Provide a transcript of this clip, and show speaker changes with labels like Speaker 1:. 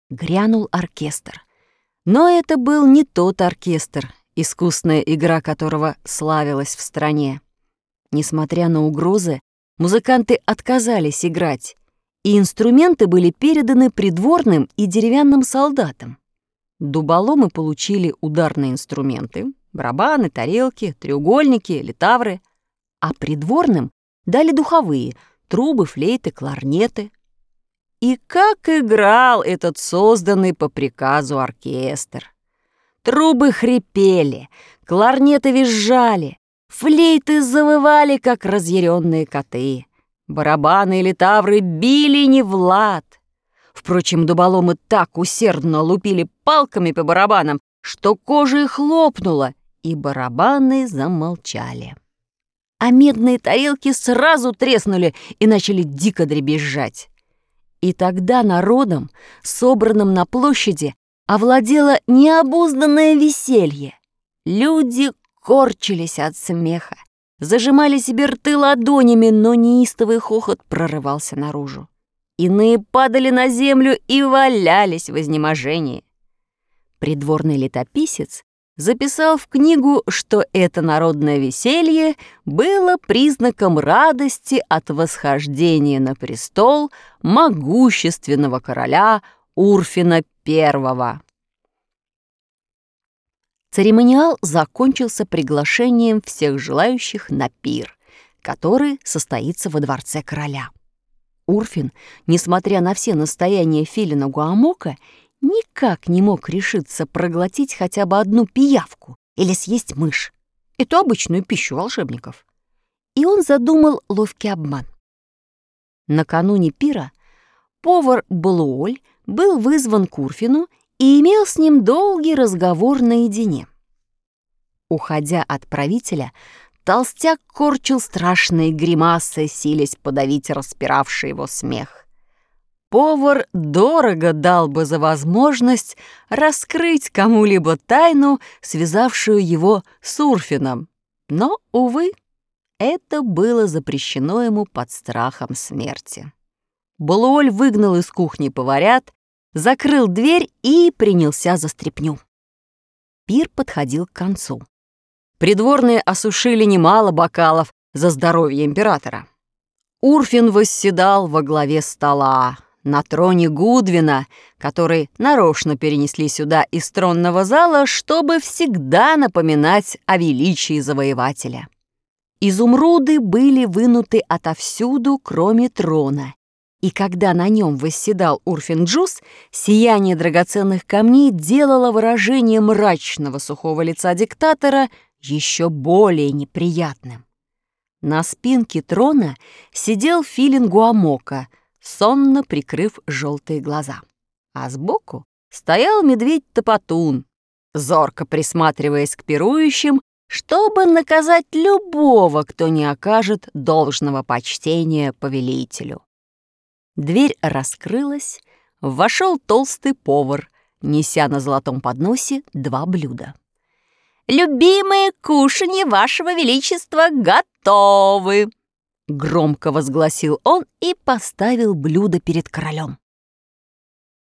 Speaker 1: Грянул оркестр. Но это был не тот оркестр, искусная игра которого славилась в стране. Несмотря на угрозы, музыканты отказались играть, и инструменты были переданы придворным и деревянным солдатам. Дуболомы получили ударные инструменты — барабаны, тарелки, треугольники, литавры, а придворным дали духовые — трубы, флейты, кларнеты. И как играл этот созданный по приказу оркестр! Трубы хрипели, кларнеты визжали, флейты завывали, как разъяренные коты, барабаны и литавры били не в лад. Впрочем, дуболомы так усердно лупили палками по барабанам, что кожа их лопнула, и барабаны замолчали. А медные тарелки сразу треснули и начали дико дребезжать. И тогда народом, собранным на площади, овладело необузданное веселье. Люди корчились от смеха, зажимали себе рты ладонями, но неистовый хохот прорывался наружу. Иные падали на землю и валялись в изнеможении. Придворный летописец записал в книгу, что это народное веселье было признаком радости от восхождения на престол могущественного короля Урфина I. Церемониал закончился приглашением всех желающих на пир, который состоится во дворце короля. Урфин, несмотря на все настояния филина Гуамока, никак не мог решиться проглотить хотя бы одну пиявку или съесть мышь, эту обычную пищу волшебников. И он задумал ловкий обман. Накануне пира повар Балуоль был вызван к Урфину и имел с ним долгий разговор наедине. Уходя от правителя, толстяк корчил страшные гримасы, силясь подавить распиравший его смех. Повар дорого дал бы за возможность раскрыть кому-либо тайну, связавшую его с Урфином. Но, увы, это было запрещено ему под страхом смерти. Балуоль выгнал из кухни поварят, закрыл дверь и принялся за стряпню. Пир подходил к концу. Придворные осушили немало бокалов за здоровье императора. Урфин восседал во главе стола, на троне Гудвина, который нарочно перенесли сюда из тронного зала, чтобы всегда напоминать о величии завоевателя. Изумруды были вынуты отовсюду, кроме трона, и когда на нем восседал Урфин-Джюс, сияние драгоценных камней делало выражение мрачного сухого лица диктатора еще более неприятным. На спинке трона сидел филин Гуамока, сонно прикрыв желтые глаза. А сбоку стоял медведь-топотун, зорко присматриваясь к пирующим, чтобы наказать любого, кто не окажет должного почтения повелителю. Дверь раскрылась, вошел толстый повар, неся на золотом подносе 2 блюда. «Любимые кушанья вашего величества готовы!» Громко возгласил он и поставил блюдо перед королем.